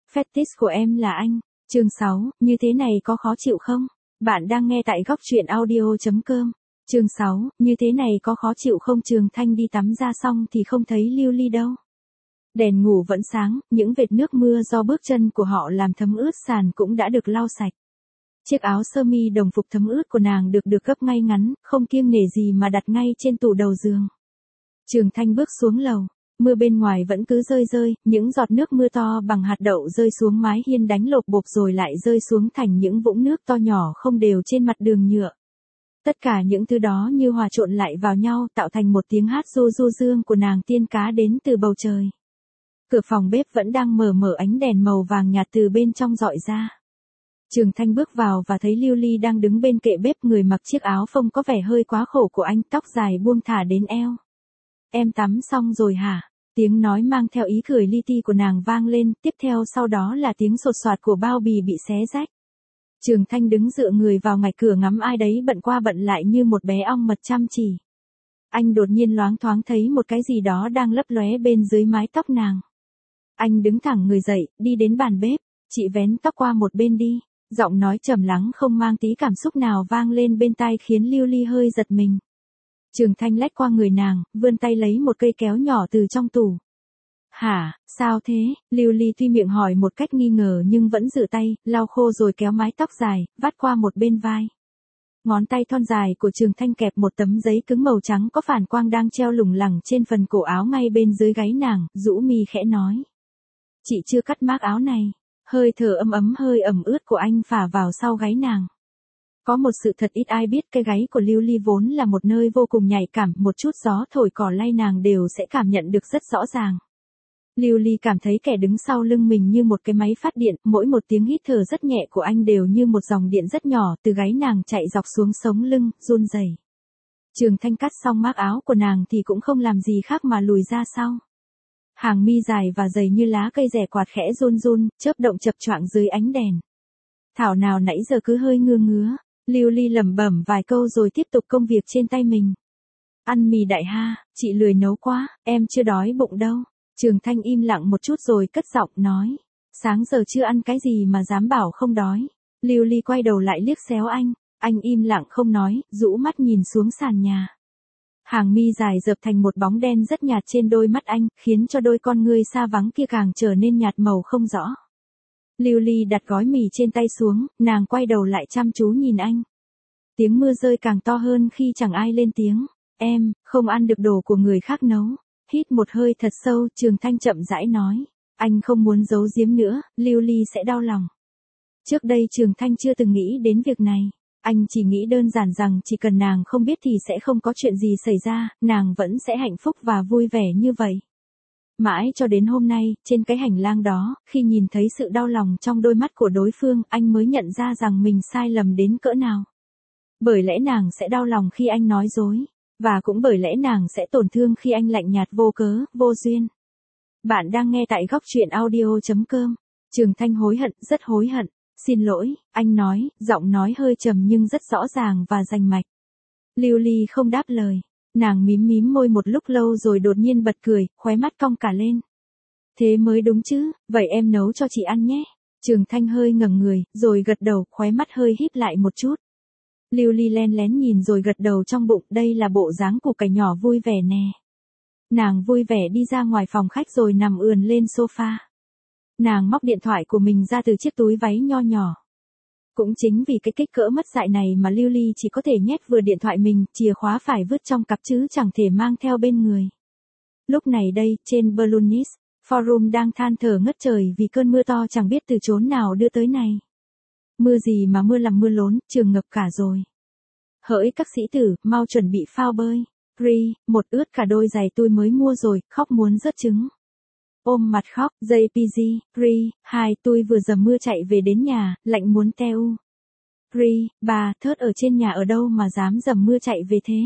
Fetish của em là anh. Chương 6, như thế này có khó chịu không? Bạn đang nghe tại góc truyện audio.com. Chương 6, như thế này có khó chịu không? Trường Thanh đi tắm ra xong thì không thấy Lưu Ly đâu. Đèn ngủ vẫn sáng, những vệt nước mưa do bước chân của họ làm thấm ướt sàn cũng đã được lau sạch. Chiếc áo sơ mi đồng phục thấm ướt của nàng được gấp ngay ngắn, không kiêng nể gì mà đặt ngay trên tủ đầu giường. Trường Thanh bước xuống lầu. Mưa bên ngoài vẫn cứ rơi, những giọt nước mưa to bằng hạt đậu rơi xuống mái hiên đánh lộp bộp rồi lại rơi xuống thành những vũng nước to nhỏ không đều trên mặt đường nhựa. Tất cả những thứ đó như hòa trộn lại vào nhau tạo thành một tiếng hát du du dương của nàng tiên cá đến từ bầu trời. Cửa phòng bếp vẫn đang mở ánh đèn màu vàng nhạt từ bên trong rọi ra. Trường Thanh bước vào và thấy Lưu Ly đang đứng bên kệ bếp, người mặc chiếc áo phông có vẻ hơi quá khổ của anh, tóc dài buông thả đến eo. Em tắm xong rồi hả? Tiếng nói mang theo ý cười li ti của nàng vang lên, tiếp theo sau đó là tiếng sột soạt của bao bì bị xé rách. Trường Thanh đứng dựa người vào ngạch cửa ngắm ai đấy bận qua bận lại như một bé ong mật chăm chỉ. Anh đột nhiên loáng thoáng thấy một cái gì đó đang lấp lóe bên dưới mái tóc nàng. Anh đứng thẳng người dậy, đi đến bàn bếp, chị vén tóc qua một bên đi. Giọng nói trầm lắng không mang tí cảm xúc nào vang lên bên tai khiến Lưu Ly hơi giật mình. Trường Thanh lách qua người nàng, vươn tay lấy một cây kéo nhỏ từ trong tủ. Hả, sao thế? Lưu Ly tuy miệng hỏi một cách nghi ngờ nhưng vẫn giữ tay, lau khô rồi kéo mái tóc dài, vắt qua một bên vai. Ngón tay thon dài của Trường Thanh kẹp một tấm giấy cứng màu trắng có phản quang đang treo lủng lẳng trên phần cổ áo ngay bên dưới gáy nàng, rũ mi khẽ nói. Chị chưa cắt mác áo này. Hơi thở ấm hơi ẩm ướt của anh phả vào sau gáy nàng. Có một sự thật ít ai biết, cái gáy của Lưu Ly vốn là một nơi vô cùng nhạy cảm, một chút gió thổi cỏ lay nàng đều sẽ cảm nhận được rất rõ ràng. Lưu Ly cảm thấy kẻ đứng sau lưng mình như một cái máy phát điện, mỗi một tiếng hít thở rất nhẹ của anh đều như một dòng điện rất nhỏ từ gáy nàng chạy dọc xuống sống lưng, run rẩy. Trường Thanh cắt xong mác áo của nàng thì cũng không làm gì khác mà lùi ra sau. Hàng mi dài và dày như lá cây rẻ quạt khẽ run run, chớp động chập choạng dưới ánh đèn. Thảo nào nãy giờ cứ hơi ngứa. Lưu Ly lẩm bẩm vài câu rồi tiếp tục công việc trên tay mình. Ăn mì đại ha, chị lười nấu quá, em chưa đói bụng đâu. Trường Thanh im lặng một chút rồi cất giọng nói. Sáng giờ chưa ăn cái gì mà dám bảo không đói. Lưu Ly quay đầu lại liếc xéo anh im lặng không nói, rũ mắt nhìn xuống sàn nhà. Hàng mi dài dợp thành một bóng đen rất nhạt trên đôi mắt anh, khiến cho đôi con ngươi xa vắng kia càng trở nên nhạt màu không rõ. Lưu Ly đặt gói mì trên tay xuống, nàng quay đầu lại chăm chú nhìn anh. Tiếng mưa rơi càng to hơn khi chẳng ai lên tiếng. Em, không ăn được đồ của người khác nấu. Hít một hơi thật sâu, Trường Thanh chậm rãi nói. Anh không muốn giấu giếm nữa, Lưu Ly sẽ đau lòng. Trước đây Trường Thanh chưa từng nghĩ đến việc này. Anh chỉ nghĩ đơn giản rằng chỉ cần nàng không biết thì sẽ không có chuyện gì xảy ra, nàng vẫn sẽ hạnh phúc và vui vẻ như vậy. Mãi cho đến hôm nay, trên cái hành lang đó, khi nhìn thấy sự đau lòng trong đôi mắt của đối phương, anh mới nhận ra rằng mình sai lầm đến cỡ nào. Bởi lẽ nàng sẽ đau lòng khi anh nói dối, và cũng bởi lẽ nàng sẽ tổn thương khi anh lạnh nhạt vô cớ, vô duyên. Bạn đang nghe tại góc truyện audio.com. Trường Thanh hối hận, rất hối hận. Xin lỗi, anh nói, giọng nói hơi trầm nhưng rất rõ ràng và rành mạch. Lưu Ly không đáp lời. Nàng mím môi một lúc lâu rồi đột nhiên bật cười, khóe mắt cong cả lên. Thế mới đúng chứ, vậy em nấu cho chị ăn nhé. Trường Thanh hơi ngẩng người, rồi gật đầu, khóe mắt hơi híp lại một chút. Lưu Ly len lén nhìn rồi gật đầu trong bụng, đây là bộ dáng của cải nhỏ vui vẻ nè. Nàng vui vẻ đi ra ngoài phòng khách rồi nằm ườn lên sofa. Nàng móc điện thoại của mình ra từ chiếc túi váy nho nhỏ. Cũng chính vì cái kích cỡ mất dạy này mà Lưu Ly chỉ có thể nhét vừa điện thoại mình, chìa khóa phải vứt trong cặp chứ chẳng thể mang theo bên người. Lúc này đây, trên Balloonist Forum đang than thở ngất trời vì cơn mưa to chẳng biết từ chốn nào đưa tới này. Mưa gì mà mưa làm mưa lốn, trường ngập cả rồi. Hỡi các sĩ tử, mau chuẩn bị phao bơi. Ri, một ướt cả đôi giày tôi mới mua rồi, khóc muốn rớt trứng. Ôm mặt khóc, JPG, Ri, 2, tôi vừa dầm mưa chạy về đến nhà, lạnh muốn teo. Ri, 3, thớt ở trên nhà ở đâu mà dám dầm mưa chạy về thế.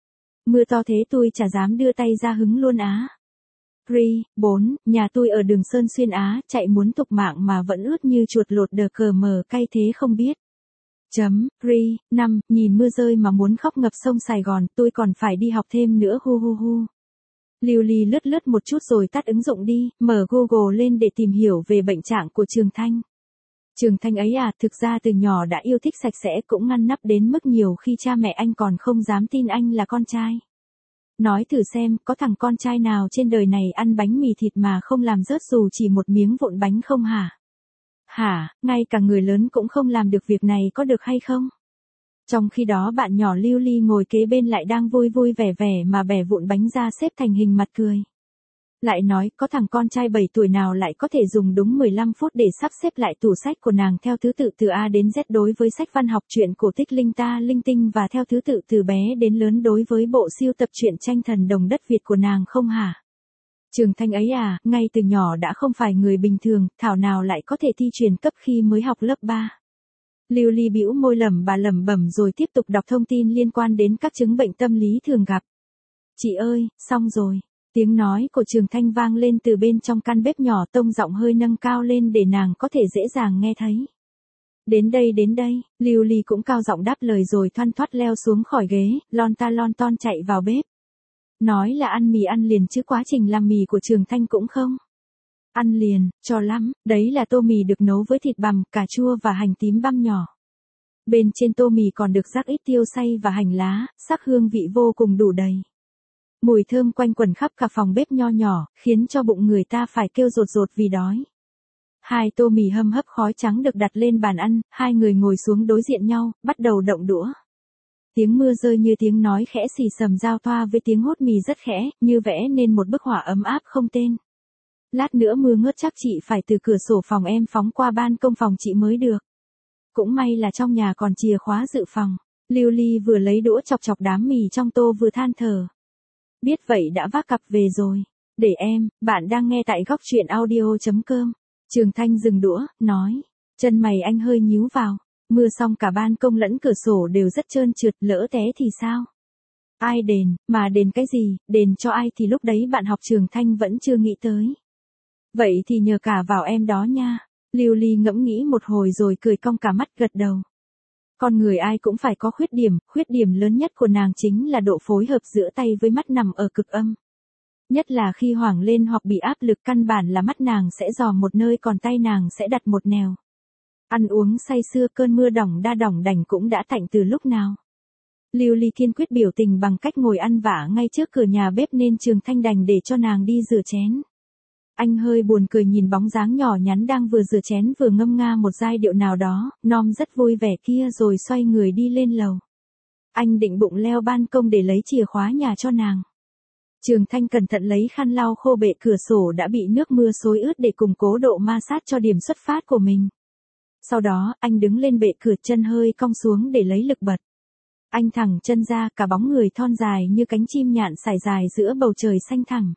Mưa to thế tôi chả dám đưa tay ra hứng luôn á. Ri, 4, nhà tôi ở đường Sơn Xuyên Á, chạy muốn tục mạng mà vẫn ướt như chuột lột đờ cờ mờ cay thế không biết. Ri, 5, nhìn mưa rơi mà muốn khóc ngập sông Sài Gòn, tôi còn phải đi học thêm nữa hu hu hu. Lưu Ly lướt lướt một chút rồi tắt ứng dụng đi, mở Google lên để tìm hiểu về bệnh trạng của Trường Thanh. Trường Thanh ấy à, thực ra từ nhỏ đã yêu thích sạch sẽ, cũng ngăn nắp đến mức nhiều khi cha mẹ anh còn không dám tin anh là con trai. Nói thử xem, có thằng con trai nào trên đời này ăn bánh mì thịt mà không làm rớt dù chỉ một miếng vụn bánh không hả? Hả, ngay cả người lớn cũng không làm được việc này có được hay không? Trong khi đó bạn nhỏ Lưu Ly ngồi kế bên lại đang vui vui vẻ vẻ mà bẻ vụn bánh ra xếp thành hình mặt cười. Lại nói, có thằng con trai 7 tuổi nào lại có thể dùng đúng 15 phút để sắp xếp lại tủ sách của nàng theo thứ tự từ A đến Z đối với sách văn học truyện cổ tích linh ta linh tinh và theo thứ tự từ bé đến lớn đối với bộ siêu tập truyện tranh thần đồng đất Việt của nàng không hả? Trường Thanh ấy à, ngay từ nhỏ đã không phải người bình thường, thảo nào lại có thể thi truyền cấp khi mới học lớp 3. Lưu Ly bĩu môi lẩm bẩm rồi tiếp tục đọc thông tin liên quan đến các chứng bệnh tâm lý thường gặp. Chị ơi, xong rồi. Tiếng nói của Trường Thanh vang lên từ bên trong căn bếp nhỏ, tông giọng hơi nâng cao lên để nàng có thể dễ dàng nghe thấy. Đến đây, Lưu Ly cũng cao giọng đáp lời rồi thoăn thoắt leo xuống khỏi ghế, lon ton chạy vào bếp. Nói là ăn mì ăn liền chứ quá trình làm mì của Trường Thanh cũng không. Ăn liền, cho lắm, đấy là tô mì được nấu với thịt bằm, cà chua và hành tím băm nhỏ. Bên trên tô mì còn được rắc ít tiêu xay và hành lá, sắc hương vị vô cùng đủ đầy. Mùi thơm quanh quẩn khắp cả phòng bếp nho nhỏ, khiến cho bụng người ta phải kêu rột rột vì đói. 2 tô mì hâm hấp khói trắng được đặt lên bàn ăn, hai người ngồi xuống đối diện nhau, bắt đầu động đũa. Tiếng mưa rơi như tiếng nói khẽ xì xầm giao thoa với tiếng hốt mì rất khẽ, như vẽ nên một bức họa ấm áp không tên. Lát nữa mưa ngớt chắc chị phải từ cửa sổ phòng em phóng qua ban công phòng chị mới được. Cũng may là trong nhà còn chìa khóa dự phòng. Lưu Ly vừa lấy đũa chọc đám mì trong tô vừa than thở. Biết vậy đã vác cặp về rồi. Để em, bạn đang nghe tại góc truyện audio.com. Trường Thanh dừng đũa, nói. Chân mày anh hơi nhíu vào. Mưa xong cả ban công lẫn cửa sổ đều rất trơn trượt, lỡ té thì sao? Ai đền, mà đền cái gì, đền cho ai thì lúc đấy bạn học Trường Thanh vẫn chưa nghĩ tới. Vậy thì nhờ cả vào em đó nha. Lưu Ly ngẫm nghĩ một hồi rồi cười cong cả mắt gật đầu. Con người ai cũng phải có khuyết điểm lớn nhất của nàng chính là độ phối hợp giữa tay với mắt nằm ở cực âm. Nhất là khi hoảng lên hoặc bị áp lực, căn bản là mắt nàng sẽ dò một nơi còn tay nàng sẽ đặt một nẻo. Ăn uống say sưa, cơn mưa đỏng đành cũng đã tạnh từ lúc nào. Lưu Ly kiên quyết biểu tình bằng cách ngồi ăn vả ngay trước cửa nhà bếp nên Trường Thanh đành để cho nàng đi rửa chén. Anh hơi buồn cười nhìn bóng dáng nhỏ nhắn đang vừa rửa chén vừa ngâm nga một giai điệu nào đó, non rất vui vẻ kia rồi xoay người đi lên lầu. Anh định bụng leo ban công để lấy chìa khóa nhà cho nàng. Trường Thanh cẩn thận lấy khăn lau khô bệ cửa sổ đã bị nước mưa xối ướt để củng cố độ ma sát cho điểm xuất phát của mình. Sau đó, anh đứng lên bệ cửa, chân hơi cong xuống để lấy lực bật. Anh thẳng chân ra, cả bóng người thon dài như cánh chim nhạn sải dài giữa bầu trời xanh thẳm.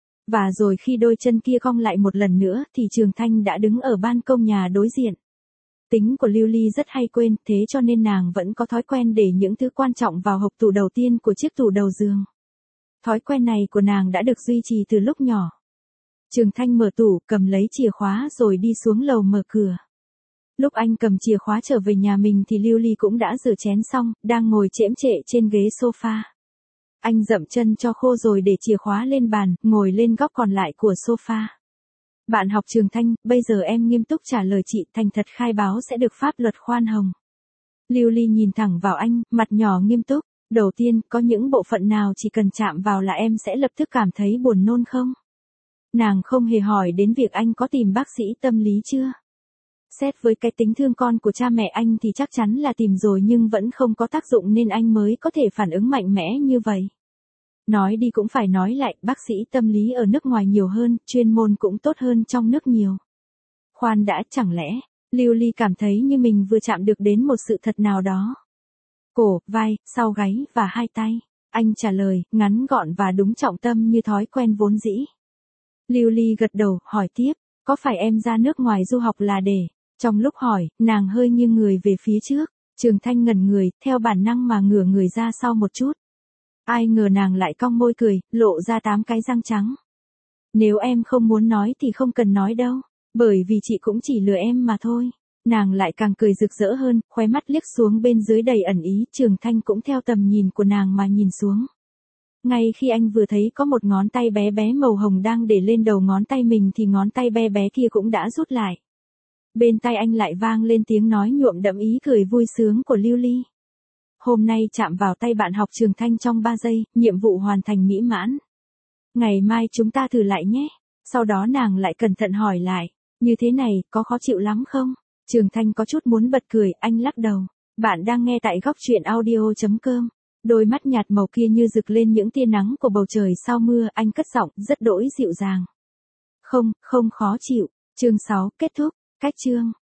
Và rồi khi đôi chân kia cong lại một lần nữa thì Trường Thanh đã đứng ở ban công nhà đối diện. Tính của Lưu Ly rất hay quên, thế cho nên nàng vẫn có thói quen để những thứ quan trọng vào hộc tủ đầu tiên của chiếc tủ đầu giường. Thói quen này của nàng đã được duy trì từ lúc nhỏ. Trường Thanh mở tủ, cầm lấy chìa khóa rồi đi xuống lầu mở cửa. Lúc anh cầm chìa khóa trở về nhà mình thì Lưu Ly cũng đã rửa chén xong, đang ngồi chễm chệ trên ghế sofa. Anh dậm chân cho khô rồi để chìa khóa lên bàn, ngồi lên góc còn lại của sofa. Bạn học Trường Thanh, bây giờ em nghiêm túc trả lời chị, thành thật khai báo sẽ được pháp luật khoan hồng. Lưu Ly nhìn thẳng vào anh, mặt nhỏ nghiêm túc. Đầu tiên, có những bộ phận nào chỉ cần chạm vào là em sẽ lập tức cảm thấy buồn nôn không? Nàng không hề hỏi đến việc anh có tìm bác sĩ tâm lý chưa. Xét với cái tính thương con của cha mẹ anh thì chắc chắn là tìm rồi nhưng vẫn không có tác dụng nên anh mới có thể phản ứng mạnh mẽ như vậy. Nói đi cũng phải nói lại, bác sĩ tâm lý ở nước ngoài nhiều hơn, chuyên môn cũng tốt hơn trong nước nhiều. Khoan đã, chẳng lẽ, Lưu Ly cảm thấy như mình vừa chạm được đến một sự thật nào đó. Cổ, vai, sau gáy và hai tay. Anh trả lời, ngắn gọn và đúng trọng tâm như thói quen vốn dĩ. Lưu Ly gật đầu, hỏi tiếp, có phải em ra nước ngoài du học là để... Trong lúc hỏi, nàng hơi nghiêng người về phía trước. Trường Thanh ngẩn người, theo bản năng mà ngửa người ra sau một chút. Ai ngờ nàng lại cong môi cười, lộ ra 8 cái răng trắng. Nếu em không muốn nói thì không cần nói đâu, bởi vì chị cũng chỉ lừa em mà thôi. Nàng lại càng cười rực rỡ hơn, khóe mắt liếc xuống bên dưới đầy ẩn ý, Trường Thanh cũng theo tầm nhìn của nàng mà nhìn xuống. Ngay khi anh vừa thấy có một ngón tay bé bé màu hồng đang để lên đầu ngón tay mình thì ngón tay bé bé kia cũng đã rút lại. Bên tai anh lại vang lên tiếng nói nhuộm đẫm ý cười vui sướng của Lưu Ly. Hôm nay chạm vào tay bạn học Trường Thanh trong 3 giây, nhiệm vụ hoàn thành mỹ mãn. Ngày mai chúng ta thử lại nhé. Sau đó nàng lại cẩn thận hỏi lại, như thế này, có khó chịu lắm không? Trường Thanh có chút muốn bật cười, anh lắc đầu. Bạn đang nghe tại góc truyện audio.com. Đôi mắt nhạt màu kia như rực lên những tia nắng của bầu trời sau mưa, anh cất giọng rất đỗi dịu dàng. Không khó chịu. Chương 6 kết thúc. Cách chương